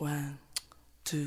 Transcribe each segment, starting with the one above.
One, two.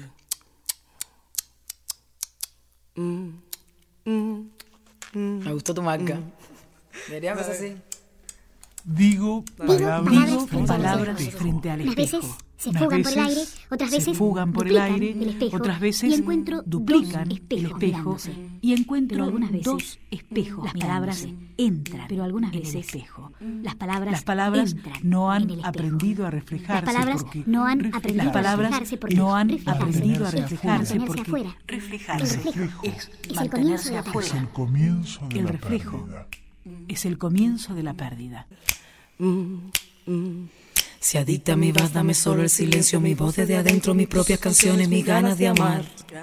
Me gustó tu marca. Deberíamos así. Digo palabras frente al espejo. Se fugan por el aire, otras veces otras veces duplican el espejo y encuentro algunas veces dos espejos. las palabras entran, pero algunas veces en el espejo. las palabras no no han en el espejo. aprendido a reflejarse. Las palabras porque no han aprendido las palabras a reflejarse porque no han reflejarse aprendido a es reflejarse mantenerse porque afuera. reflejarse El reflejo es el mantenerse comienzo de la afuera. Es el comienzo de El la reflejo pérdida. es el comienzo de la pérdida. Si adicta a mi voz, dame solo el silencio, mi voz desde adentro, mis propias canciones, mis ganas de amar.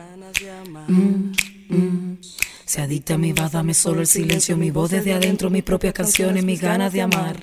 Si adicta a mi voz, dame solo el silencio, mi voz desde adentro, mis propias canciones, mis ganas de amar.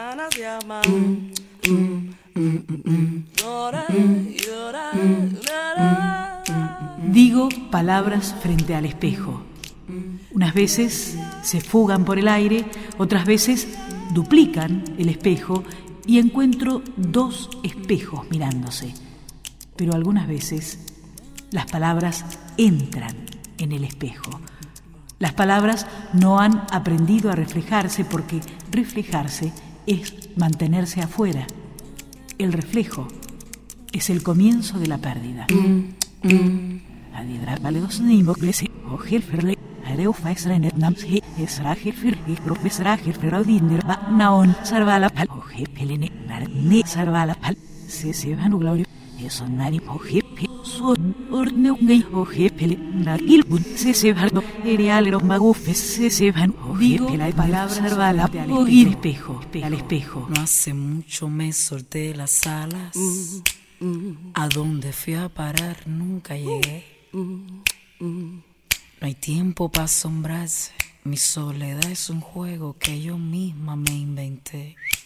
Digo palabras frente al espejo. Unas veces se fugan por el aire, otras veces duplican el espejo y encuentro dos espejos mirándose. Pero algunas veces las palabras entran en el espejo. Las palabras no han aprendido a reflejarse porque reflejarse es mantenerse afuera. El reflejo es el comienzo de la pérdida. Digo palabras al espejo, al espejo. No hace mucho me solté las alas. A donde fui a parar nunca llegué. No hay tiempo para asombrarse. Mi soledad es un juego que yo misma me inventé.